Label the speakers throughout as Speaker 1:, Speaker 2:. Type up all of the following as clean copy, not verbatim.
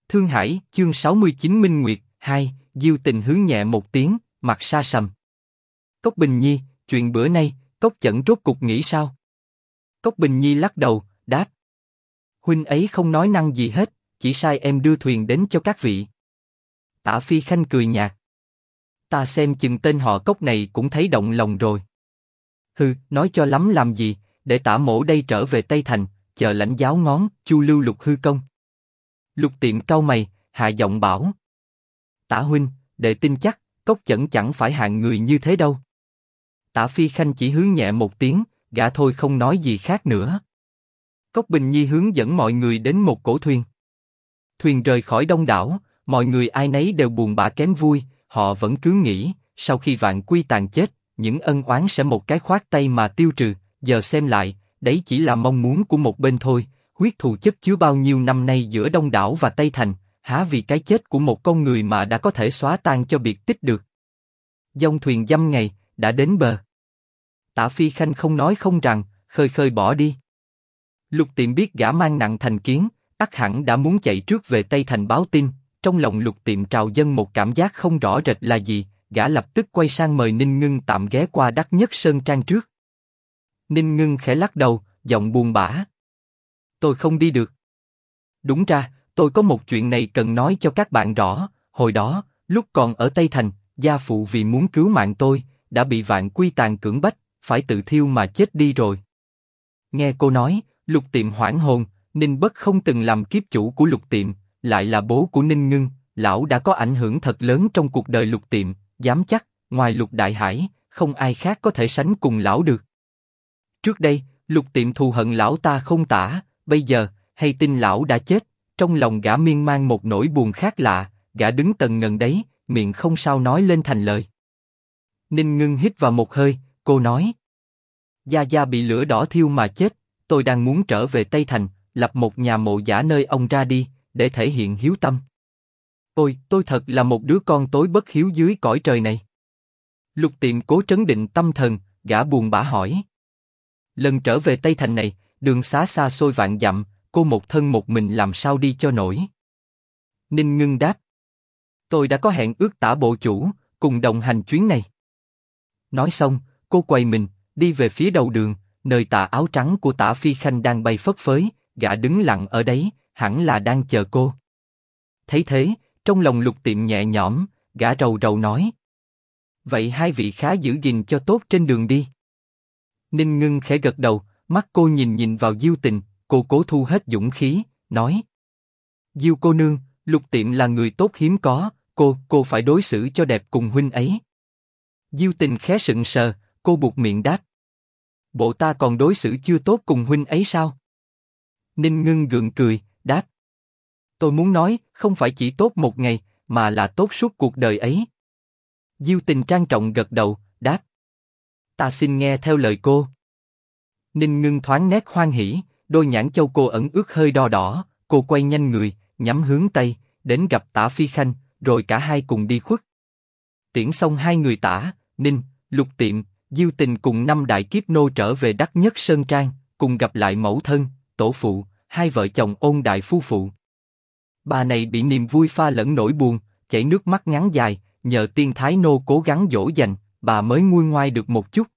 Speaker 1: Thương Hải, chương 69 Minh Nguyệt, 2, Diêu Tình hướng nhẹ một tiếng, mặt sa sầm. Cốc Bình Nhi, chuyện bữa nay, Cốc Chẩn rốt cục nghĩ sao? Cốc Bình Nhi lắc đầu, đáp. Huynh ấy không nói năng gì hết, chỉ sai em đưa thuyền đến cho các vị. Tả Phi Khanh cười nhạt. Ta xem chừng tên họ Cốc này cũng thấy động lòng rồi. Hừ, nói cho lắm làm gì, để Tả Mỗ đây trở về Tây Thành, chờ lãnh giáo ngón, Chu Lưu Lục hư công. Lục Tiệm cau mày, hạ giọng bảo. Tả huynh, đệ tin chắc, Cốc Chẩn chẳng phải hạng người như thế đâu. Tả Phi Khanh chỉ hướng nhẹ một tiếng, gã thôi không nói gì khác nữa. Cốc Bình Nhi hướng dẫn mọi người đến một cổ thuyền. Thuyền rời khỏi đông đảo, mọi người ai nấy đều buồn bã kém vui, họ vẫn cứ nghĩ, sau khi Vạn Quy Tàn chết, những ân oán sẽ một cái khoát tay mà tiêu trừ, giờ xem lại, đấy chỉ là mong muốn của một bên thôi, huyết thù chất chứa bao nhiêu năm nay giữa đông đảo và Tây Thành, há vì cái chết của một con người mà đã có thể xóa tan cho biệt tích được. Dông thuyền dăm ngày, đã đến bờ. Tả Phi Khanh không nói không rằng, khơi khơi bỏ đi. Lục Tiệm biết gã mang nặng thành kiến, ắt hẳn đã muốn chạy trước về Tây Thành báo tin. Trong lòng Lục Tiệm trào dâng một cảm giác không rõ rệt là gì, gã lập tức quay sang mời Ninh Ngưng tạm ghé qua Đắc Nhất Sơn Trang trước. Ninh Ngưng khẽ lắc đầu, giọng buồn bã. Tôi không đi được. Đúng ra, tôi có một chuyện này cần nói cho các bạn rõ. Hồi đó, lúc còn ở Tây Thành, gia phụ vì muốn cứu mạng tôi, đã bị Vạn Quy Tàn cưỡng bách, phải tự thiêu mà chết đi rồi. Nghe cô nói, Lục Tiệm hoảng hồn. Ninh Bất không từng làm kiếp chủ của Lục Tiệm, lại là bố của Ninh Ngưng, lão đã có ảnh hưởng thật lớn trong cuộc đời Lục Tiệm, dám chắc, ngoài Lục Đại Hải, không ai khác có thể sánh cùng lão được. Trước đây, Lục Tiệm thù hận lão ta không tả, bây giờ, hay tin lão đã chết, trong lòng gã miên man một nỗi buồn khác lạ, gã đứng tần ngần đấy, miệng không sao nói lên thành lời. Ninh Ngưng hít vào một hơi, cô nói. Gia Gia bị lửa đỏ thiêu mà chết, tôi đang muốn trở về Tây Thành, lập một nhà mộ giả nơi ông ra đi, để thể hiện hiếu tâm. Ôi, tôi thật là một đứa con tối bất hiếu dưới cõi trời này. Lục Tiệm cố trấn định tâm thần, gã buồn bã hỏi. Lần trở về Tây Thành này, đường xá xa xôi vạn dặm, cô một thân một mình làm sao đi cho nổi? Ninh Ngưng đáp. Tôi đã có hẹn ước Tả bộ chủ, cùng đồng hành chuyến này. Nói xong, cô quay mình, đi về phía đầu đường, nơi tà áo trắng của Tả Phi Khanh đang bay phất phới, gã đứng lặng ở đấy, hẳn là đang chờ cô. Thấy thế, trong lòng Lục Tiệm nhẹ nhõm, gã rầu rầu nói. Vậy hai vị khá giữ gìn cho tốt trên đường đi. Ninh Ngưng khẽ gật đầu, mắt cô nhìn nhìn vào Diêu Tình, cô cố thu hết dũng khí, nói. Diêu cô nương, Lục Tiệm là người tốt hiếm có, cô phải đối xử cho đẹp cùng huynh ấy. Diêu Tình khẽ sững sờ, cô buột miệng đáp. Bộ ta còn đối xử chưa tốt cùng huynh ấy sao? Ninh Ngưng gượng cười, đáp. Tôi muốn nói, không phải chỉ tốt một ngày, mà là tốt suốt cuộc đời ấy. Diêu Tình trang trọng gật đầu, đáp. Ta xin nghe theo lời cô. Ninh Ngưng thoáng nét hoan hỉ, đôi nhãn châu cô ẩn ướt hơi đo đỏ, cô quay nhanh người, nhắm hướng Tây, đến gặp Tả Phi Khanh, rồi cả hai cùng đi khuất. Tiễn xong hai người Tả, Ninh, Lục Tiệm, Diêu Tình cùng 5 đại kiếp nô trở về Đắc Nhất Sơn Trang, cùng gặp lại mẫu thân, tổ phụ, hai vợ chồng Ôn đại phu phụ. Bà này bị niềm vui pha lẫn nỗi buồn, chảy nước mắt ngắn dài, nhờ tiên thái nô cố gắng dỗ dành, bà mới nguôi ngoai được một chút.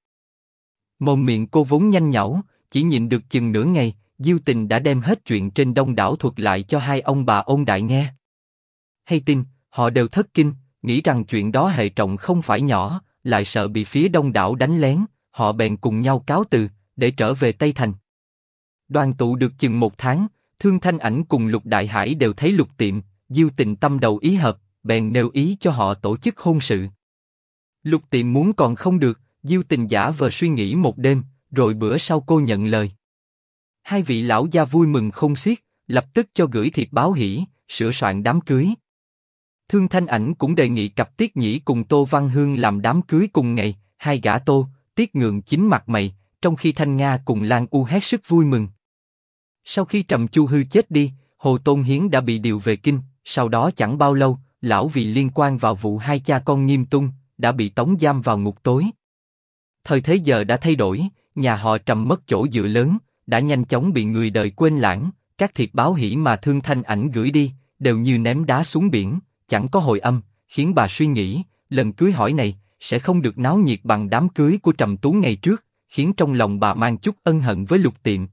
Speaker 1: Mồm miệng cô vốn nhanh nhảu, chỉ nhịn được chừng nửa ngày, Diêu Tình đã đem hết chuyện trên đông đảo thuật lại cho hai ông bà Ôn đại nghe. Hay tin, họ đều thất kinh, nghĩ rằng chuyện đó hệ trọng không phải nhỏ, lại sợ bị phía đông đảo đánh lén, họ bèn cùng nhau cáo từ, để trở về Tây Thành. Đoàn tụ được chừng 1 tháng, Thương Thanh Ảnh cùng Lục Đại Hải đều thấy Lục Tiệm, Diêu Tình tâm đầu ý hợp, bèn nêu ý cho họ tổ chức hôn sự. Lục Tiệm muốn còn không được, Diêu Tình giả vờ suy nghĩ một đêm, rồi bữa sau cô nhận lời. Hai vị lão gia vui mừng khôn xiết, lập tức cho gửi thiệp báo hỷ, sửa soạn đám cưới. Thương Thanh Ảnh cũng đề nghị cặp Tiết Nhĩ cùng Tô Văn Hương làm đám cưới cùng ngày, hai gã Tô, Tiết Ngượng chín mặt mày, trong khi Thanh Nga cùng Lan U hết sức vui mừng. Sau khi Trầm Chu Hư chết đi, Hồ Tôn Hiến đã bị điều về kinh, sau đó chẳng bao lâu, lão vì liên quan vào vụ hai cha con Nghiêm Tung, đã bị tống giam vào ngục tối. Thời thế giờ đã thay đổi, nhà họ Trầm mất chỗ dựa lớn, đã nhanh chóng bị người đời quên lãng, các thiệp báo hỷ mà Thương Thanh Ảnh gửi đi, đều như ném đá xuống biển, chẳng có hồi âm, khiến bà suy nghĩ, lần cưới hỏi này sẽ không được náo nhiệt bằng đám cưới của Trầm Tú ngày trước, khiến trong lòng bà mang chút ân hận với Lục Tiệm.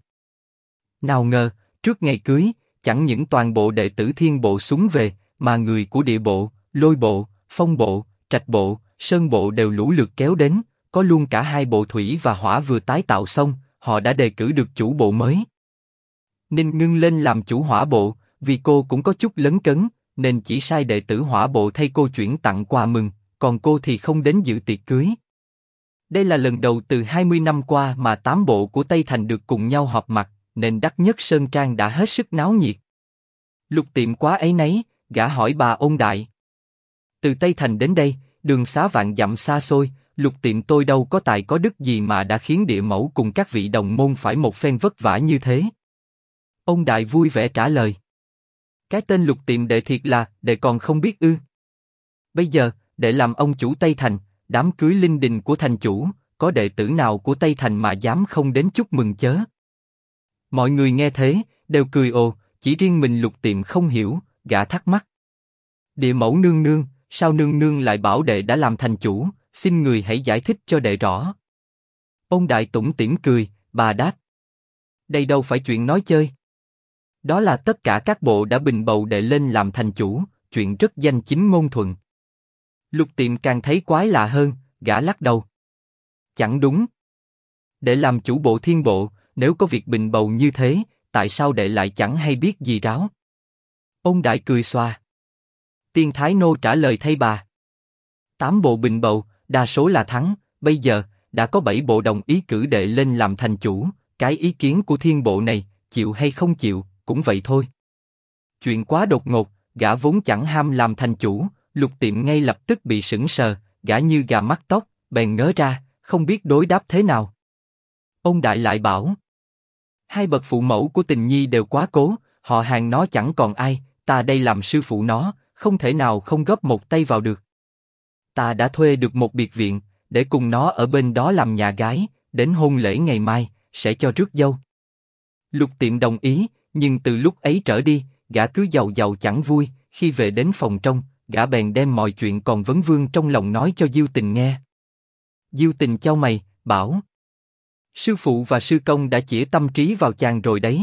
Speaker 1: Nào ngờ, trước ngày cưới, chẳng những toàn bộ đệ tử Thiên Bộ súng về, mà người của Địa Bộ, Lôi Bộ, Phong Bộ, Trạch Bộ, Sơn Bộ đều lũ lượt kéo đến, có luôn cả hai bộ thủy và hỏa vừa tái tạo xong, họ đã đề cử được chủ bộ mới. Ninh Ngưng lên làm chủ hỏa bộ, vì cô cũng có chút lấn cấn, nên chỉ sai đệ tử hỏa bộ thay cô chuyển tặng quà mừng, còn cô thì không đến dự tiệc cưới. Đây là lần đầu từ 20 năm qua mà 8 bộ của Tây Thành được cùng nhau họp mặt, nên Đắc Nhất Sơn Trang đã hết sức náo nhiệt. Lục Tiệm quá áy náy, gã hỏi bà Ôn Đại. Từ Tây Thành đến đây, đường xá vạn dặm xa xôi, Lục Tiệm tôi đâu có tài có đức gì mà đã khiến địa mẫu cùng các vị đồng môn phải một phen vất vả như thế. Ôn Đại vui vẻ trả lời. Cái tên Lục Tiệm đệ thiệt là, đệ còn không biết ư? Bây giờ, đệ làm ông chủ Tây Thành, đám cưới linh đình của thành chủ, có đệ tử nào của Tây Thành mà dám không đến chúc mừng chớ? Mọi người nghe thế, đều cười ồ, chỉ riêng mình Lục Tiệm không hiểu, gã thắc mắc. Địa mẫu nương nương, sao nương nương lại bảo đệ đã làm thành chủ, xin người hãy giải thích cho đệ rõ. Ôn Đại tủm tỉm cười, bà đáp. Đây đâu phải chuyện nói chơi. Đó là tất cả các bộ đã bình bầu đệ lên làm thành chủ, chuyện rất danh chính ngôn thuận. Lục Tiệm càng thấy quái lạ hơn, gã lắc đầu. Chẳng đúng. Đệ làm chủ bộ Thiên Bộ, nếu có việc bình bầu như thế, tại sao đệ lại chẳng hay biết gì ráo? Ôn Đại cười xòa. Tiên Thái Nô trả lời thay bà. 8 bộ bình bầu, đa số là thắng, bây giờ, đã có 7 bộ đồng ý cử đệ lên làm thành chủ, cái ý kiến của Thiên Bộ này, chịu hay không chịu, cũng vậy thôi. Chuyện quá đột ngột, gã vốn chẳng ham làm thành chủ, Lục Tiệm ngay lập tức bị sững sờ, gã như gà mắc tóc, bèn ngớ ra, không biết đối đáp thế nào. Ôn Đại lại bảo. Hai bậc phụ mẫu của Tình Nhi đều quá cố, họ hàng nó chẳng còn ai, ta đây làm sư phụ nó, không thể nào không góp một tay vào được. Ta đã thuê được một biệt viện, để cùng nó ở bên đó làm nhà gái, đến hôn lễ ngày mai, sẽ cho rước dâu. Lục Tiệm đồng ý, nhưng từ lúc ấy trở đi, gã cứ giàu giàu chẳng vui, khi về đến phòng trong, gã bèn đem mọi chuyện còn vấn vương trong lòng nói cho Diêu Tình nghe. Diêu Tình chau mày, bảo. Sư phụ và sư công đã chĩa tâm trí vào chàng rồi đấy.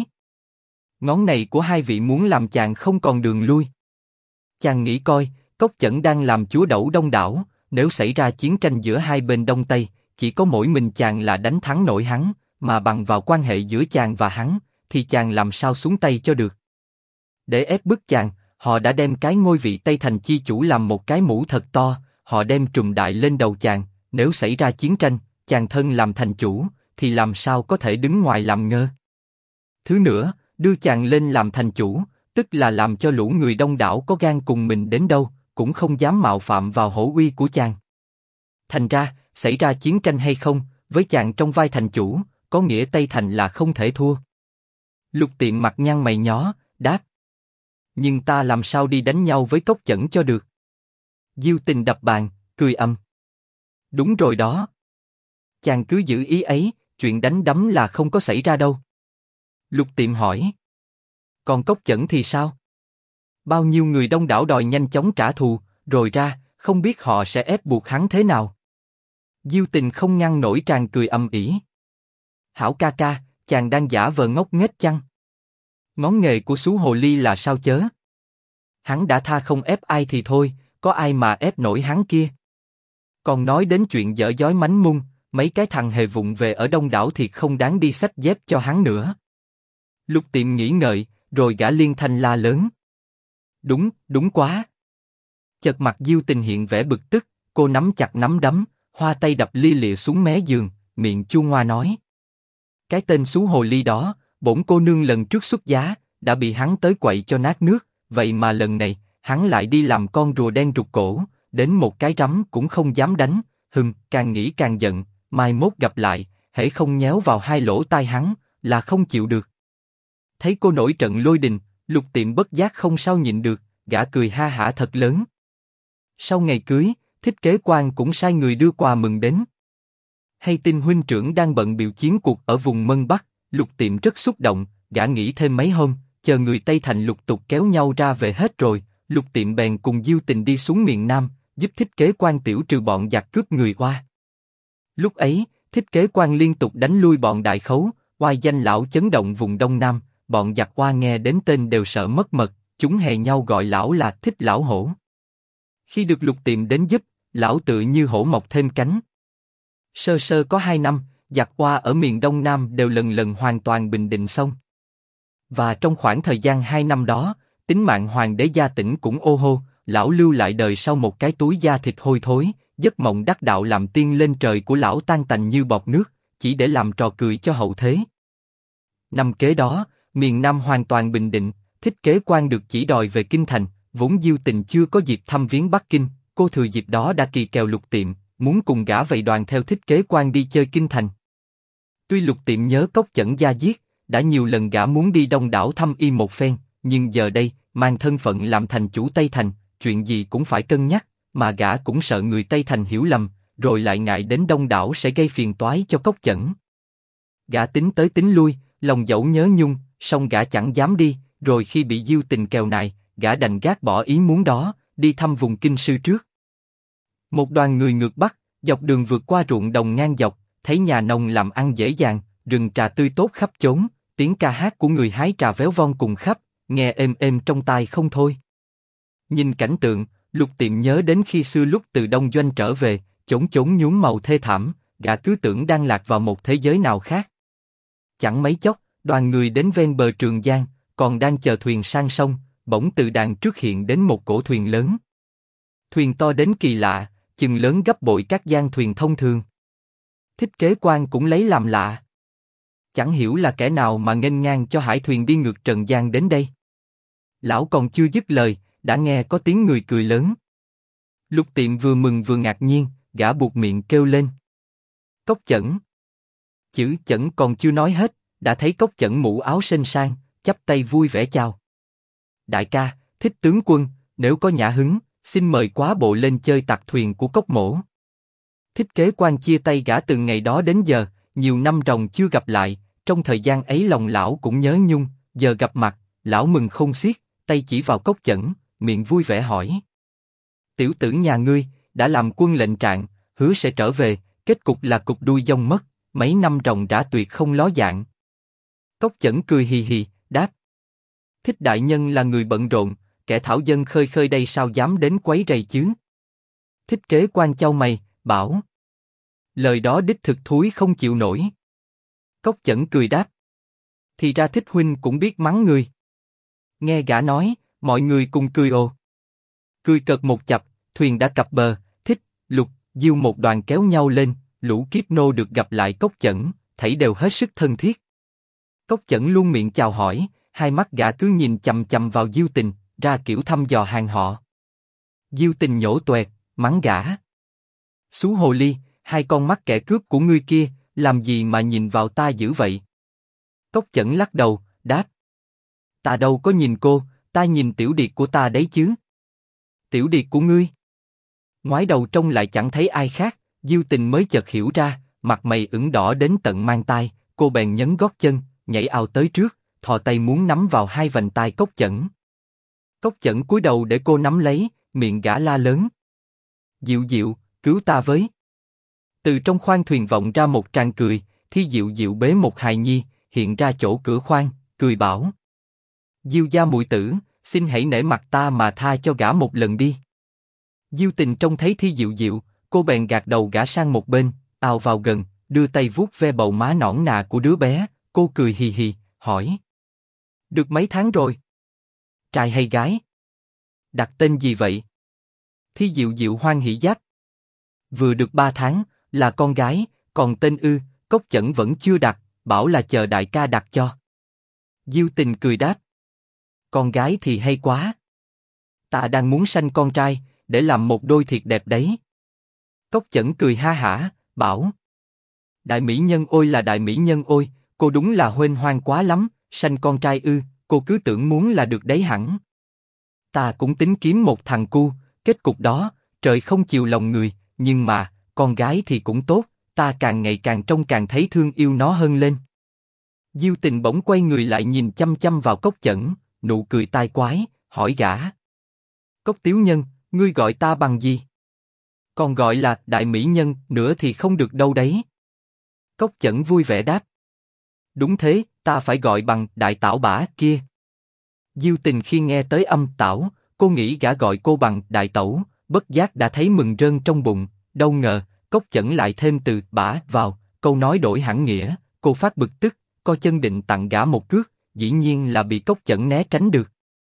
Speaker 1: Ngón này của hai vị muốn làm chàng không còn đường lui. Chàng nghĩ coi, Cốc Chẩn đang làm chúa đẩu Đông đảo, nếu xảy ra chiến tranh giữa hai bên Đông Tây, chỉ có mỗi mình chàng là đánh thắng nổi hắn, mà bằng vào quan hệ giữa chàng và hắn, thì chàng làm sao xuống tay cho được. Để ép bức chàng, họ đã đem cái ngôi vị Tây Thành chi chủ làm một cái mũ thật to, họ đem trùm đại lên đầu chàng, nếu xảy ra chiến tranh, chàng thân làm thành chủ, thì làm sao có thể đứng ngoài làm ngơ. Thứ nữa, đưa chàng lên làm thành chủ, tức là làm cho lũ người Đông đảo có gan cùng mình đến đâu, cũng không dám mạo phạm vào hổ uy của chàng. Thành ra, xảy ra chiến tranh hay không, với chàng trong vai thành chủ, có nghĩa Tây Thành là không thể thua. Lục Tiệm mặt nhăn mày nhó, đáp. Nhưng ta làm sao đi đánh nhau với Cốc Chẩn cho được? Diêu Tình đập bàn, cười âm. Đúng rồi đó. Chàng cứ giữ ý ấy, chuyện đánh đấm là không có xảy ra đâu. Lục Tiệm hỏi. Còn Cốc Chẩn thì sao? Bao nhiêu người Đông đảo đòi nhanh chóng trả thù, rồi ra, không biết họ sẽ ép buộc hắn thế nào. Diêu Tình không ngăn nổi tràn cười âm ỉ. Hảo ca ca, chàng đang giả vờ ngốc nghếch chăng? Ngón nghề của Sú Hồ Ly là sao chớ? Hắn đã tha không ép ai thì thôi, có ai mà ép nổi hắn kia? Còn nói đến chuyện dở dói mánh mung, mấy cái thằng hề vụng về ở Đông đảo thiệt không đáng đi xách dép cho hắn nữa. Lục Tiệm nghĩ ngợi, rồi gã liên thanh la lớn. Đúng, đúng quá. Chợt mặt Diêu Tình hiện vẻ bực tức, cô nắm chặt nắm đấm, hoa tay đập lia lịa xuống mé giường, miệng chua ngoa nói. Cái tên Sú Hồ Ly đó, bổn cô nương lần trước xuất giá, đã bị hắn tới quậy cho nát nước, vậy mà lần này, hắn lại đi làm con rùa đen rụt cổ, đến một cái rắm cũng không dám đánh, càng nghĩ càng giận, mai mốt gặp lại, hễ không nhéo vào hai lỗ tai hắn, là không chịu được. Thấy cô nổi trận lôi đình, Lục Tiệm bất giác không sao nhịn được, gã cười ha hả thật lớn. Sau ngày cưới, Thích Kế Quan cũng sai người đưa quà mừng đến. Hay tin huynh trưởng đang bận biểu chiến cuộc ở vùng Mân Bắc, Lục Tiệm rất xúc động, gã nghĩ thêm mấy hôm, chờ người Tây Thành lục tục kéo nhau ra về hết rồi, Lục Tiệm bèn cùng Diêu Tình đi xuống miền Nam, giúp Thích Kế Quan tiểu trừ bọn giặc cướp người Oa. Lúc ấy, Thích Kế Quan liên tục đánh lui bọn Đại Khấu, oai danh lão chấn động vùng Đông Nam, bọn giặc Oa nghe đến tên đều sợ mất mật, chúng hè nhau gọi lão là Thích Lão Hổ. Khi được Lục Tiệm đến giúp, lão tự như hổ mọc thêm cánh. Sơ sơ có 2 năm, giặc Oa ở miền Đông Nam đều lần lần hoàn toàn bình định xong. Và trong khoảng thời gian 2 năm đó, tính mạng Hoàng đế Gia Tĩnh cũng ô hô, lão lưu lại đời sau một cái túi da thịt hôi thối, giấc mộng đắc đạo làm tiên lên trời của lão tan tành như bọt nước, chỉ để làm trò cười cho hậu thế. Năm kế đó, miền Nam hoàn toàn bình định, Thích Kế Quan được chỉ đòi về kinh thành, vốn Diêu Tình chưa có dịp thăm viếng Bắc Kinh, cô thừa dịp đó đã kỳ kèo Lục Tiệm, muốn cùng gã vậy đoàn theo Thích Kế Quan đi chơi kinh thành. Tuy Lục Tiệm nhớ Cốc Chẩn gia giết, đã nhiều lần gã muốn đi Đông đảo thăm y một phen, nhưng giờ đây, mang thân phận làm thành chủ Tây Thành, chuyện gì cũng phải cân nhắc, mà gã cũng sợ người Tây Thành hiểu lầm, rồi lại ngại đến Đông đảo sẽ gây phiền toái cho Cốc Chẩn. Gã tính tới tính lui, lòng dẫu nhớ nhung, song gã chẳng dám đi, rồi khi bị Diêu Tình kèo nại, gã đành gác bỏ ý muốn đó, đi thăm vùng kinh sư trước. Một đoàn người ngược Bắc, dọc đường vượt qua ruộng đồng ngang dọc, thấy nhà nông làm ăn dễ dàng, rừng trà tươi tốt khắp chốn, tiếng ca hát của người hái trà véo von cùng khắp, nghe êm êm trong tai không thôi. Nhìn cảnh tượng, Lục Tiệm nhớ đến khi xưa lúc từ Đông Doanh trở về, chốn chốn nhuốm màu thê thảm, gã cứ tưởng đang lạc vào một thế giới nào khác. Chẳng mấy chốc, đoàn người đến ven bờ Trường Giang, còn đang chờ thuyền sang sông, bỗng từ đàng trước hiện đến một cỗ thuyền lớn. Thuyền to đến kỳ lạ, chừng lớn gấp bội các giang thuyền thông thường. Thích Kế Quan cũng lấy làm lạ. Chẳng hiểu là kẻ nào mà nghênh ngang cho hải thuyền đi ngược Trần gian đến đây. Lão còn chưa dứt lời, đã nghe có tiếng người cười lớn. Lục Tiệm vừa mừng vừa ngạc nhiên, gã buột miệng kêu lên. Cốc Chẩn. Chữ Chẩn còn chưa nói hết, đã thấy Cốc Chẩn mũ áo xinh sang, chắp tay vui vẻ chào. Đại ca, Thích tướng quân, nếu có nhã hứng, xin mời quá bộ lên chơi tặc thuyền của Cốc mỗ. Thích Kế Quan chia tay gã từ ngày đó đến giờ, nhiều năm ròng chưa gặp lại, trong thời gian ấy lòng lão cũng nhớ nhung, giờ gặp mặt, lão mừng không xiết, tay chỉ vào Cốc Chẩn, miệng vui vẻ hỏi. Tiểu tử nhà ngươi, đã làm quân lệnh trạng, hứa sẽ trở về, kết cục là cục đuôi dông mất, mấy năm ròng rã tuyệt không ló dạng. Cốc Chẩn cười hì hì, đáp. Thích đại nhân là người bận rộn, kẻ thảo dân khơi khơi đây sao dám đến quấy rầy chứ? Thích Kế Quan chau mày, bảo. Lời đó đích thực thúi không chịu nổi. Cốc Chẩn cười đáp. Thì ra Thích huynh cũng biết mắng người. Nghe gã nói, mọi người cùng cười ồ. Cười cợt một chập, thuyền đã cập bờ, Thích, Lục, Diêu một đoàn kéo nhau lên, lũ kiếp nô được gặp lại Cốc Chẩn, thảy đều hết sức thân thiết. Cốc Chẩn luôn miệng chào hỏi, hai mắt gã cứ nhìn chằm chằm vào Diêu Tình, ra kiểu thăm dò hàng họ. Diêu Tình nhổ toẹt, mắng gã. Xú hồ ly, hai con mắt kẻ cướp của ngươi kia, làm gì mà nhìn vào ta dữ vậy? Cốc Chẩn lắc đầu, đáp. Ta đâu có nhìn cô, ta nhìn tiểu điệt của ta đấy chứ. Tiểu điệt của ngươi? Ngoái đầu trông lại chẳng thấy ai khác, Diêu Tình mới chợt hiểu ra, mặt mày ửng đỏ đến tận mang tai, cô bèn nhấn gót chân, nhảy ào tới trước, thò tay muốn nắm vào hai vành tai Cốc Chẩn. Cốc Chẩn cúi đầu để cô nắm lấy, miệng gã la lớn. Diệu Diệu, cứu ta với. Từ trong khoang thuyền vọng ra một tràng cười, Thi Diệu Diệu bế một hài nhi, hiện ra chỗ cửa khoang, cười bảo. Diêu gia muội tử, xin hãy nể mặt ta mà tha cho gã một lần đi. Diêu Tình trông thấy Thi Diệu Diệu, cô bèn gạt đầu gã sang một bên, ào vào gần, đưa tay vuốt ve bầu má nõn nà của đứa bé, cô cười hì hì, hỏi. Được mấy tháng rồi? Trai hay gái? Đặt tên gì vậy? Thi Diệu Diệu hoan hỉ giáp. Vừa được 3 tháng, là con gái, còn tên ư, Cốc Chẩn vẫn chưa đặt, bảo là chờ đại ca đặt cho. Diêu Tình cười đáp. Con gái thì hay quá. Ta đang muốn sanh con trai, để làm một đôi thiệt đẹp đấy. Cốc Chẩn cười ha hả, bảo. Đại mỹ nhân ôi là đại mỹ nhân ôi, cô đúng là huênh hoang quá lắm, sanh con trai ư, cô cứ tưởng muốn là được đấy hẳn. Ta cũng tính kiếm một thằng cu, kết cục đó, trời không chiều lòng người, nhưng mà, con gái thì cũng tốt, ta càng ngày càng trông càng thấy thương yêu nó hơn lên. Diêu Tình bỗng quay người lại nhìn chăm chăm vào Cốc Chẩn, nụ cười tai quái, hỏi gã. Cốc tiểu nhân, ngươi gọi ta bằng gì? Còn gọi là đại mỹ nhân nữa thì không được đâu đấy. Cốc Chẩn vui vẻ đáp. Đúng thế, ta phải gọi bằng đại tảo bả kia. Diêu Tình khi nghe tới âm tảo, cô nghĩ gã gọi cô bằng đại tẩu, bất giác đã thấy mừng rơn trong bụng, đâu ngờ, Cốc Chẩn lại thêm từ bả vào, câu nói đổi hẳn nghĩa, cô phát bực tức, co chân định tặng gã một cước, dĩ nhiên là bị Cốc Chẩn né tránh được.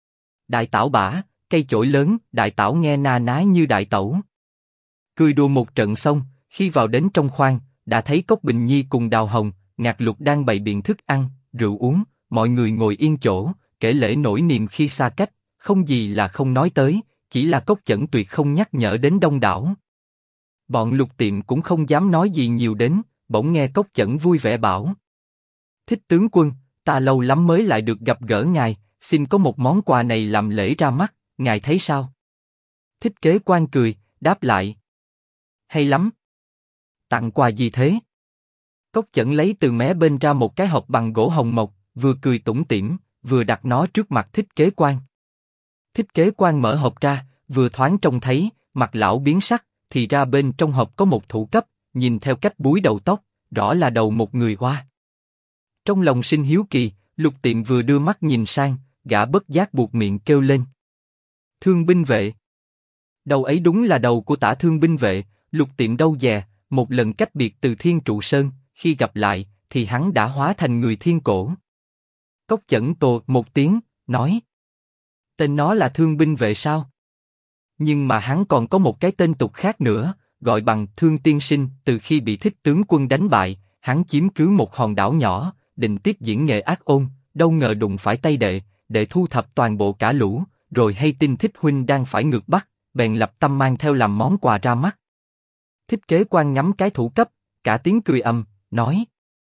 Speaker 1: Đại tảo bả, cây chổi lớn, đại tảo nghe na ná như đại tẩu. Cười đùa một trận xong, khi vào đến trong khoang, đã thấy Cốc Bình Nhi cùng Đào Hồng, Ngạc Lục đang bày biện thức ăn, rượu uống, mọi người ngồi yên chỗ, kể lể nỗi niềm khi xa cách, không gì là không nói tới, chỉ là Cốc Chẩn tuyệt không nhắc nhở đến đông đảo. Bọn Lục Tiệm cũng không dám nói gì nhiều đến, bỗng nghe Cốc Chẩn vui vẻ bảo. Thích tướng quân, ta lâu lắm mới lại được gặp gỡ ngài, xin có một món quà này làm lễ ra mắt, ngài thấy sao? Thích Kế Quan cười, đáp lại. Hay lắm. Tặng quà gì thế? Cốc Chẩn lấy từ mé bên ra một cái hộp bằng gỗ hồng mộc, vừa cười tủm tỉm, vừa đặt nó trước mặt Thích Kế Quan. Thích Kế Quan mở hộp ra, vừa thoáng trông thấy, mặt lão biến sắc, thì ra bên trong hộp có một thủ cấp, nhìn theo cách búi đầu tóc, rõ là đầu một người Hoa. Trong lòng sinh hiếu kỳ, Lục Tiệm vừa đưa mắt nhìn sang, gã bất giác buột miệng kêu lên. Thương binh vệ. Đầu ấy đúng là đầu của Tả Thương binh vệ, Lục Tiệm đâu dè, một lần cách biệt từ Thiên Trụ Sơn, khi gặp lại, thì hắn đã hóa thành người Thiên Cổ. Cốc Chẩn tồ một tiếng, nói. Tên nó là Thương binh vệ sao? Nhưng mà hắn còn có một cái tên tục khác nữa, gọi bằng Thương tiên sinh. Từ khi bị Thích tướng quân đánh bại, hắn chiếm cứ một hòn đảo nhỏ, định tiếp diễn nghệ ác ôn, đâu ngờ đụng phải tay đệ thu thập toàn bộ cả lũ, rồi hay tin Thích huynh đang phải ngược Bắc, bèn lập tâm mang theo làm món quà ra mắt. Thích Kế Quan ngắm cái thủ cấp, cả tiếng cười nói.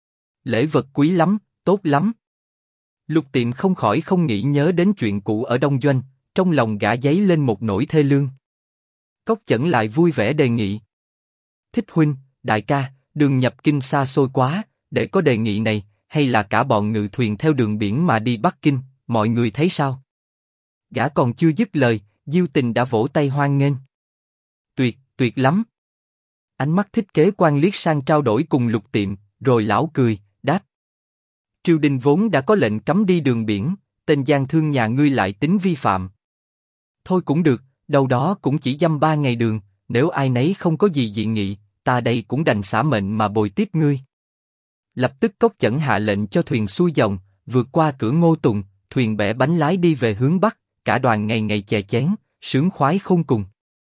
Speaker 1: Lễ vật quý lắm, tốt lắm. Lục Tiệm không khỏi không nghĩ nhớ đến chuyện cũ ở Đông Doanh, trong lòng gã dấy lên một nỗi thê lương. Cốc Chẩn lại vui vẻ đề nghị. Thích huynh, đại ca, đường nhập kinh xa xôi quá, để có đề nghị này, hay là cả bọn ngự thuyền theo đường biển mà đi Bắc Kinh, mọi người thấy sao? Gã còn chưa dứt lời, Diêu Tình đã vỗ tay hoan nghênh. Tuyệt, tuyệt lắm. Ánh mắt Thích Kế Quan liếc sang trao đổi cùng Lục Tiệm, rồi lão cười, đáp. Triều đình vốn đã có lệnh cấm đi đường biển, tên gian thương nhà ngươi lại tính vi phạm. Thôi cũng được, đâu đó cũng chỉ dăm 3 ngày đường, nếu ai nấy không có gì dị nghị, ta đây cũng đành xả mệnh mà bồi tiếp ngươi. Lập tức Cốc Chẩn hạ lệnh cho thuyền xuôi dòng, vượt qua cửa Ngô Tùng, thuyền bẻ bánh lái đi về hướng Bắc, cả đoàn ngày ngày chè chén, sướng khoái khôn cùng.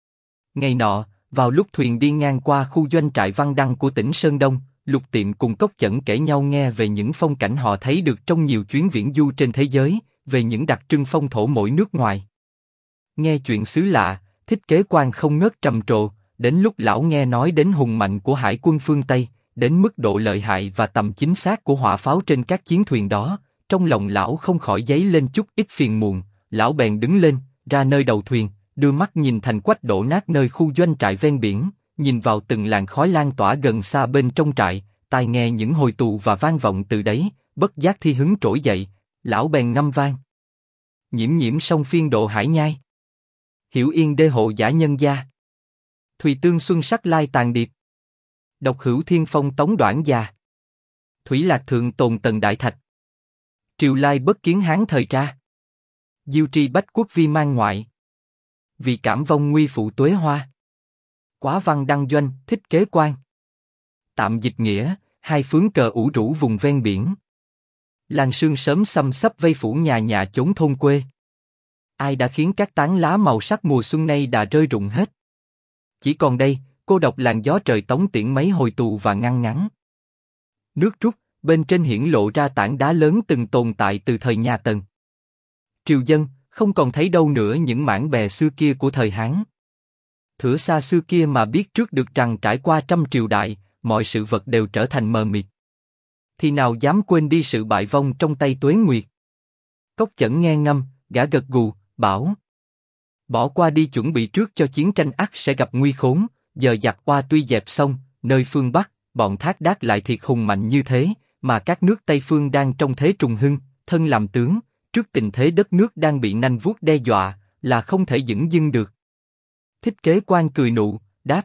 Speaker 1: Ngày nọ, vào lúc thuyền đi ngang qua khu doanh trại Văn Đăng của tỉnh Sơn Đông, Lục Tiệm cùng Cốc Chẩn kể nhau nghe về những phong cảnh họ thấy được trong nhiều chuyến viễn du trên thế giới, về những đặc trưng phong thổ mỗi nước ngoài. Nghe chuyện xứ lạ, Thích Kế Quan không ngớt trầm trồ, đến lúc lão nghe nói đến hùng mạnh của hải quân phương Tây, đến mức độ lợi hại và tầm chính xác của hỏa pháo trên các chiến thuyền đó, trong lòng lão không khỏi dấy lên chút ít phiền muộn. Lão bèn đứng lên, ra nơi đầu thuyền, đưa mắt nhìn thành quách đổ nát nơi khu doanh trại ven biển, nhìn vào từng làn khói lan tỏa gần xa bên trong trại, tai nghe những hồi tù và vang vọng từ đấy, bất giác thi hứng trỗi dậy, lão bèn ngâm vang. Nhiễm nhiễm sông phiên độ hải nhai, hiểu yên đê hộ giả nhân gia, thùy tương xuân sắc lai tàn điệp, độc hữu thiên phong tống đoạn già, thủy lạc thượng tồn tần đại thạch, triều lai bất kiến hán thời tra, diêu tri bách quốc vi mang ngoại, vì cảm vong nguy phụ tuế hoa. Quá văn đăng doanh, Thích Kế Quan. Tạm dịch nghĩa, hai phướng cờ ủ rũ vùng ven biển. Làn sương sớm xăm xấp vây phủ nhà nhà chốn thôn quê. Ai đã khiến các tán lá màu sắc mùa xuân nay đã rơi rụng hết. Chỉ còn đây, cô độc làn gió trời tống tiễn mấy hồi tù và ngăn ngắn. Nước rút, bên trên hiển lộ ra tảng đá lớn từng tồn tại từ thời nhà Tần. Triều dân, không còn thấy đâu nữa những mảng bè xưa kia của thời Hán. Thửa xa xưa kia mà biết trước được rằng trải qua trăm triều đại, mọi sự vật đều trở thành mờ mịt. Thì nào dám quên đi sự bại vong trong tay Tuế Nguyệt. Cốc Chẩn nghe ngâm, gã gật gù, bảo. Bỏ qua đi chuẩn bị trước cho chiến tranh ắt sẽ gặp nguy khốn, giờ giặc Hoa tuy dẹp xong, nơi phương Bắc, bọn Thác Đác lại thiệt hùng mạnh như thế, mà các nước Tây phương đang trong thế trùng hưng, thân làm tướng, trước tình thế đất nước đang bị nanh vuốt đe dọa, là không thể dửng dưng được. Thích Kế Quan cười nụ, đáp: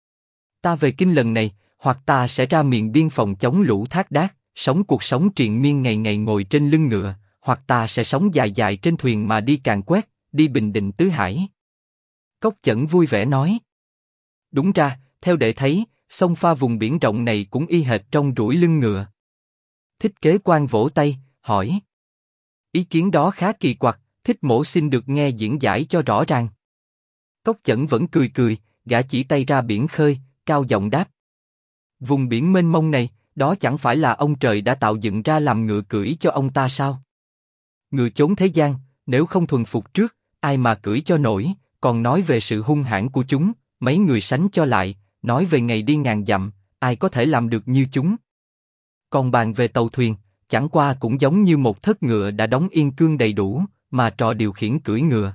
Speaker 1: Ta về kinh lần này, hoặc ta sẽ ra miền biên phòng chống lũ Thác Đác, sống cuộc sống triền miên ngày ngày ngồi trên lưng ngựa, hoặc ta sẽ sống dài dài trên thuyền mà đi Càn Quét, đi Bình Định tứ hải. Cốc Chẩn vui vẻ nói: Đúng ra, theo đệ thấy, sông pha vùng biển rộng này cũng y hệt trong rủi lưng ngựa. Thích Kế Quan vỗ tay, hỏi: Ý kiến đó khá kỳ quặc, Thích Mỗ xin được nghe diễn giải cho rõ ràng. Cốc Chẩn vẫn cười cười, gã chỉ tay ra biển khơi, cao giọng đáp: Vùng biển mênh mông này, đó chẳng phải là ông trời đã tạo dựng ra làm ngựa cưỡi cho ông ta sao? Ngựa chốn thế gian, nếu không thuần phục trước, ai mà cưỡi cho nổi? Còn nói về sự hung hãn của chúng, mấy người sánh cho lại, nói về ngày đi ngàn dặm, ai có thể làm được như chúng? Còn bàn về tàu thuyền, chẳng qua cũng giống như một thất ngựa đã đóng yên cương đầy đủ, mà trò điều khiển cưỡi ngựa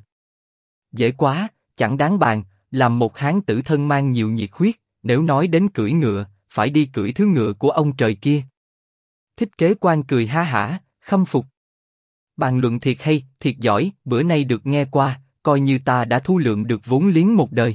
Speaker 1: dễ quá, chẳng đáng bàn. Làm một hán tử thân mang nhiều nhiệt huyết, nếu nói đến cưỡi ngựa, phải đi cưỡi thứ ngựa của ông trời kia. Thích Kế Quan cười ha hả, khâm phục. Bàn luận thiệt hay, thiệt giỏi, bữa nay được nghe qua, coi như ta đã thu lượm được vốn liếng một đời.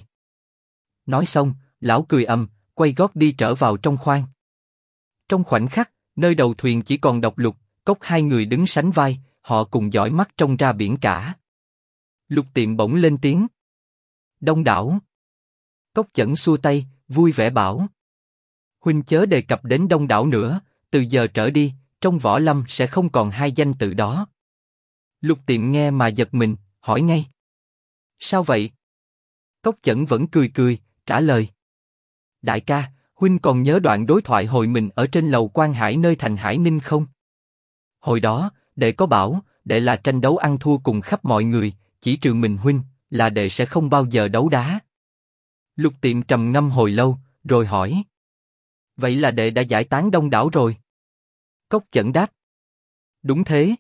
Speaker 1: Nói xong, lão cười ầm, quay gót đi trở vào trong khoang. Trong khoảnh khắc, nơi đầu thuyền chỉ còn Độc Lục, Cốc hai người đứng sánh vai, họ cùng dõi mắt trông ra biển cả. Lục Tiệm bỗng lên tiếng: Đông đảo. Cốc Chẩn xua tay, vui vẻ bảo: Huynh chớ đề cập đến Đông đảo nữa, từ giờ trở đi, trong võ lâm sẽ không còn hai danh tự đó. Lục Tiệm nghe mà giật mình, hỏi ngay: Sao vậy? Cốc Chẩn vẫn cười cười, trả lời: Đại ca, huynh còn nhớ đoạn đối thoại hồi mình ở trên lầu Quan Hải nơi thành Hải Ninh không? Hồi đó, đệ có bảo, đệ là tranh đấu ăn thua cùng khắp mọi người, chỉ trừ mình huynh, là đệ sẽ không bao giờ đấu đá. Lục Tiệm trầm ngâm hồi lâu, rồi hỏi: Vậy là đệ đã giải tán Đông đảo rồi? Cốc Chẩn đáp: Đúng thế.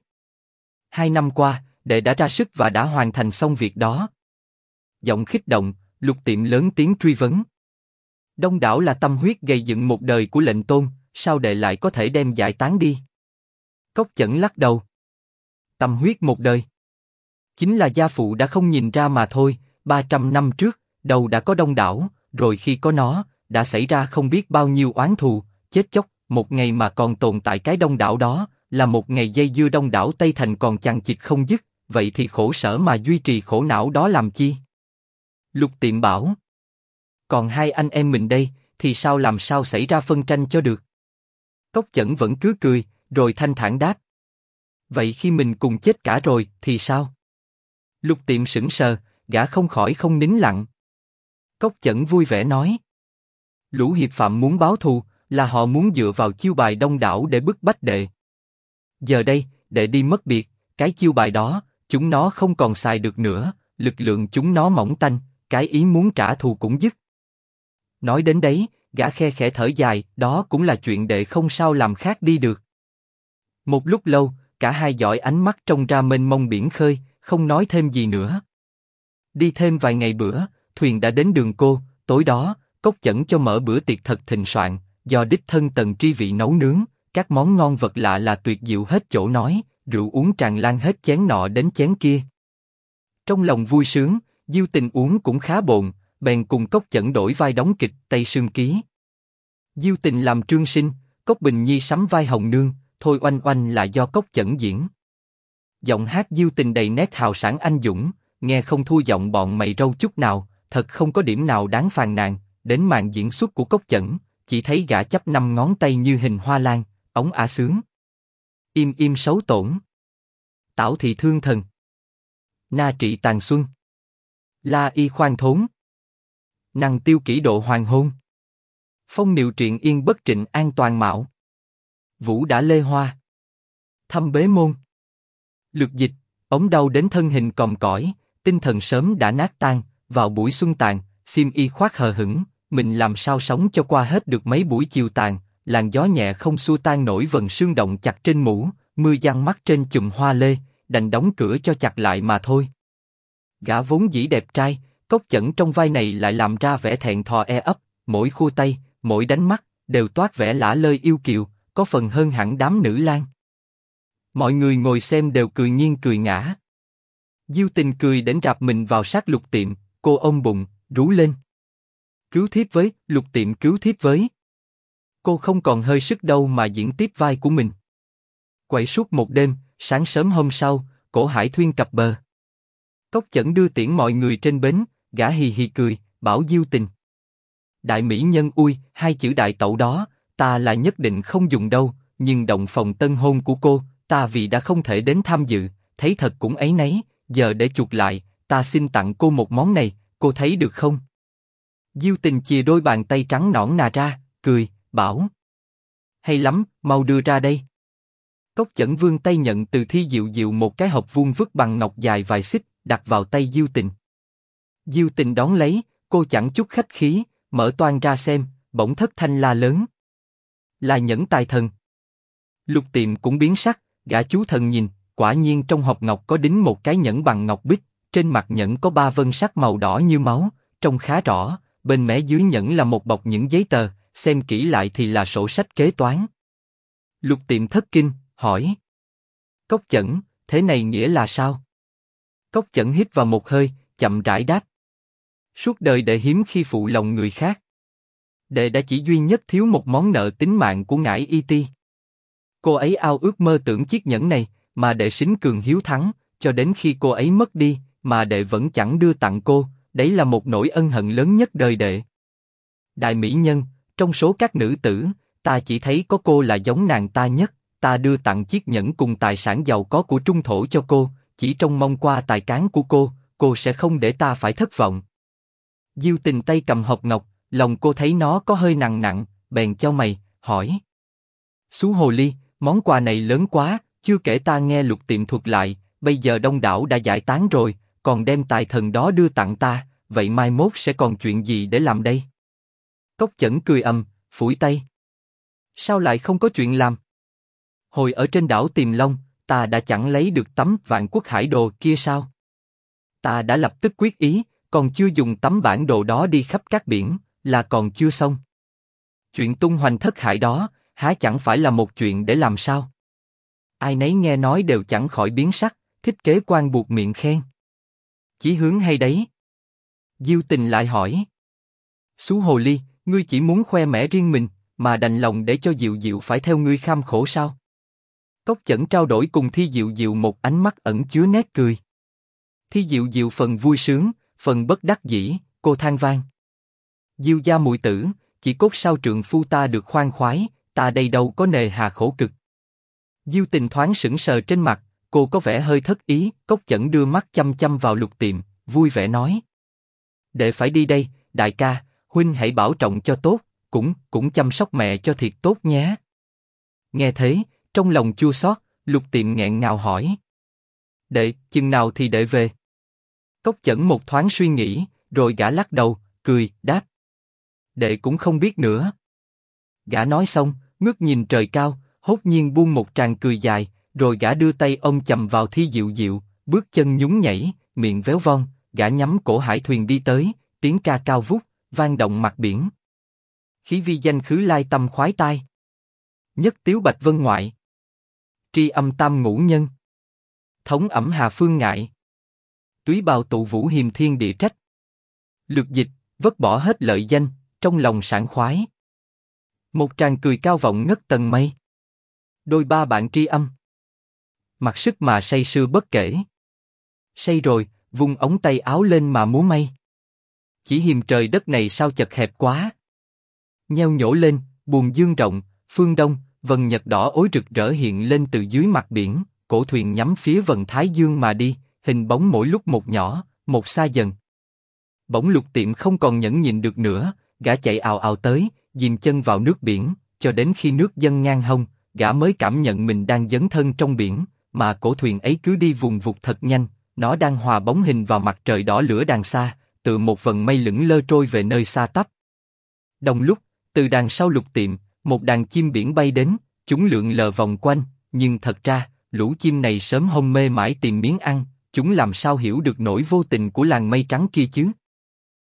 Speaker 1: 2 năm qua, đệ đã ra sức và đã hoàn thành xong việc đó. Giọng khích động, Lục Tiệm lớn tiếng truy vấn: Đông đảo là tâm huyết gây dựng một đời của lệnh tôn, sao đệ lại có thể đem giải tán đi? Cốc Chẩn lắc đầu: Tâm huyết một đời, chính là gia phụ đã không nhìn ra mà thôi. 300 năm trước, đầu đã có Đông đảo, rồi khi có nó, đã xảy ra không biết bao nhiêu oán thù, chết chóc. Một ngày mà còn tồn tại cái Đông đảo đó, là một ngày dây dưa Đông đảo Tây Thành còn chằng chịt không dứt. Vậy thì khổ sở mà duy trì khổ não đó làm chi? Lục Tiệm bảo: Còn hai anh em mình đây, thì sao làm sao xảy ra phân tranh cho được? Cốc Chẩn vẫn cứ cười, rồi thanh thản đáp: Vậy khi mình cùng chết cả rồi, thì sao? Lục Tiệm sững sờ, gã không khỏi không nín lặng. Cốc Chẩn vui vẻ nói: Lũ hiệp phạm muốn báo thù, là họ muốn dựa vào chiêu bài Đông đảo để bức bách đệ. Giờ đây, đệ đi mất biệt, cái chiêu bài đó, chúng nó không còn xài được nữa, lực lượng chúng nó mỏng tanh, cái ý muốn trả thù cũng dứt. Nói đến đấy, gã khe khẽ thở dài, đó cũng là chuyện đệ không sao làm khác đi được. Một lúc lâu, cả hai dõi ánh mắt trông ra mênh mông biển khơi, không nói thêm gì nữa. Đi thêm vài ngày bữa, thuyền đã đến Đường Cô. Tối đó, Cốc Chẩn cho mở bữa tiệc thật thịnh soạn, do đích thân Tần Tri Vị nấu nướng, các món ngon vật lạ là tuyệt diệu hết chỗ nói, rượu uống tràn lan hết chén nọ đến chén kia. Trong lòng vui sướng, Diêu Tình uống cũng khá bộn, bèn cùng Cốc Chẩn đổi vai đóng kịch Tây Sương Ký. Diêu Tình làm Trương Sinh, Cốc Bình Nhi sắm vai Hồng Nương, Thôi Oanh Oanh là do Cốc Chẩn diễn. Giọng hát Diêu Tình đầy nét hào sảng anh dũng, nghe không thua giọng bọn mày râu chút nào, thật không có điểm nào đáng phàn nàn. Đến màn diễn xuất của Cốc Chẩn, chỉ thấy gã chắp 5 ngón tay như hình hoa lan, ống ả sướng. Im im xấu tổn, tảo thị thương thần, na trị tàn xuân, la y khoan thốn, năng tiêu kỷ độ hoàng hôn, phong niệu triện yên bất trịnh an toàn mạo, vũ đã lê hoa, thâm bế môn. Lược dịch, ống đau đến thân hình còm cõi, tinh thần sớm đã nát tan, vào buổi xuân tàn, xiêm y khoác hờ hững, mình làm sao sống cho qua hết được mấy buổi chiều tàn. Làn gió nhẹ không xua tan nổi vầng sương động chặt trên mũ, mưa giăng mắt trên chùm hoa lê, đành đóng cửa cho chặt lại mà thôi. Gã vốn dĩ đẹp trai, Cốc Chẩn trong vai này lại làm ra vẻ thẹn thò e ấp, mỗi khua tay, mỗi đánh mắt đều toát vẻ lả lơi yêu kiều, có phần hơn hẳn đám nữ lang. Mọi người ngồi xem đều cười nghiêng cười ngã. Diêu Tình cười đến rạp mình vào sát Lục Tiệm, cô ôm bụng, rú lên. Cứu thiếp với, Lục Tiệm cứu thiếp với. Cô không còn hơi sức đâu mà diễn tiếp vai của mình. Quậy suốt một đêm, sáng sớm hôm sau, Cổ Hải Thuyên cập bờ. Cốc Chẩn đưa tiễn mọi người trên bến, gã hì hì cười, bảo Diêu Tình. Đại mỹ nhân ui, hai chữ đại tẩu đó, ta là nhất định không dùng đâu, nhưng động phòng tân hôn của cô, ta vì đã không thể đến tham dự, thấy thật cũng áy náy, giờ để chuộc lại, ta xin tặng cô một món này, cô thấy được không? Diêu Tình chìa đôi bàn tay trắng nõn nà ra, cười, bảo. Hay lắm, mau đưa ra đây. Cốc Chẩn vươn tay nhận từ Thi Diệu Diệu một cái hộp vuông vức bằng ngọc dài vài xích, đặt vào tay Diêu Tình. Diêu Tình đón lấy, cô chẳng chút khách khí, mở toang ra xem, bỗng thất thanh la lớn. Là nhẫn tài thần. Lục Tiệm cũng biến sắc, gã chú thần nhìn, quả nhiên trong hộp ngọc có đính một cái nhẫn bằng ngọc bích, trên mặt nhẫn có 3 vân sắc màu đỏ như máu, trông khá rõ, bên mé dưới nhẫn là một bọc những giấy tờ, xem kỹ lại thì là sổ sách kế toán. Lục Tiệm thất kinh, hỏi. Cốc Chẩn, thế này nghĩa là sao? Cốc Chẩn hít vào một hơi, chậm rãi đáp. Suốt đời đệ hiếm khi phụ lòng người khác. Đệ đã chỉ duy nhất thiếu một món nợ tính mạng của ngải Y Ti. Cô ấy ao ước mơ tưởng chiếc nhẫn này, mà đệ sính cường hiếu thắng, cho đến khi cô ấy mất đi, mà đệ vẫn chẳng đưa tặng cô, đấy là một nỗi ân hận lớn nhất đời đệ. Đại mỹ nhân, trong số các nữ tử, ta chỉ thấy có cô là giống nàng ta nhất, ta đưa tặng chiếc nhẫn cùng tài sản giàu có của trung thổ cho cô, chỉ trông mong qua tài cán của cô sẽ không để ta phải thất vọng. Diêu Tình tay cầm hộp ngọc, lòng cô thấy nó có hơi nặng nặng, bèn chau mày, hỏi. Xú hồ ly, món quà này lớn quá, chưa kể ta nghe Lục Tiệm thuật lại, bây giờ đông đảo đã giải tán rồi, còn đem tài thần đó đưa tặng ta, vậy mai mốt sẽ còn chuyện gì để làm đây? Cốc Chẩn cười phủi tay. Sao lại không có chuyện làm? Hồi ở trên đảo Tiềm Long, ta đã chẳng lấy được tấm Vạn Quốc Hải Đồ kia sao? Ta đã lập tức quyết ý, còn chưa dùng tấm bản đồ đó đi khắp các biển, là còn chưa xong. Chuyện tung hoành thất hải đó, há chẳng phải là một chuyện để làm sao? Ai nấy nghe nói đều chẳng khỏi biến sắc, Thích Kế Quan buộc miệng khen. Chí hướng hay đấy. Diêu Tình lại hỏi. Xú hồ ly, ngươi chỉ muốn khoe mẽ riêng mình, mà đành lòng để cho Diệu Diệu phải theo ngươi kham khổ sao? Cốc Chẩn trao đổi cùng Thi Diệu Diệu một ánh mắt ẩn chứa nét cười. Thi Diệu Diệu phần vui sướng, phần bất đắc dĩ, cô than van. Diêu gia muội tử, chỉ cốt sao trượng phu ta được khoan khoái, ta đây đâu có nề hà khổ cực. Diêu Tình thoáng sững sờ trên mặt, cô có vẻ hơi thất ý. Cốc Chẩn đưa mắt chăm chăm vào Lục Tiệm, vui vẻ nói: đệ phải đi đây, đại ca, huynh hãy bảo trọng cho tốt, cũng chăm sóc mẹ cho thiệt tốt nhé. Nghe thế, trong lòng chua xót, Lục Tiệm nghẹn ngào hỏi: đệ, chừng nào thì đệ về? Cốc Chẩn một thoáng suy nghĩ, rồi gã lắc đầu, cười, đáp: đệ cũng không biết nữa. Gã nói xong, ngước nhìn trời cao, hốt nhiên buông một tràng cười dài, rồi gã đưa tay ôm chầm vào Thi Diệu Diệu, bước chân nhún nhảy, miệng véo von, gã nhắm cổ hải thuyền đi tới, tiếng ca cao vút, vang động mặt biển. Khí vi danh khứ lai tâm khoái tai. Nhất tiếu bạch vân ngoại. Tri âm tam ngũ nhân. Thống ẩm hà phương ngại. Túy bào tụ vũ hiềm thiên địa trách. Lược dịch, vứt bỏ hết lợi danh, trong lòng sảng khoái. Một tràng cười cao vọng ngất tầng mây. Đôi ba bạn tri âm. Mặc sức mà say sưa bất kể. Say rồi, vung ống tay áo lên mà múa may. Chỉ hiềm trời đất này sao chật hẹp quá. Nheo nhổ lên, buồm dương rộng, phương đông, vầng nhật đỏ ối rực rỡ hiện lên từ dưới mặt biển, cổ thuyền nhắm phía vầng thái dương mà đi, hình bóng mỗi lúc một nhỏ, một xa dần. Bỗng Lục Tiệm không còn nhẫn nhịn được nữa, gã chạy ào ào tới, dìm chân vào nước biển, cho đến khi nước dâng ngang hông, gã mới cảm nhận mình đang dấn thân trong biển, mà cổ thuyền ấy cứ đi vùng vụt thật nhanh, nó đang hòa bóng hình vào mặt trời đỏ lửa đằng xa, từ một vầng mây lững lơ trôi về nơi xa tắp. Đồng lúc, từ đằng sau Lục Tiệm, một đàn chim biển bay đến, chúng lượn lờ vòng quanh, nhưng thật ra, lũ chim này sớm hôm mê mải tìm miếng ăn, chúng làm sao hiểu được nỗi vô tình của làn mây trắng kia chứ?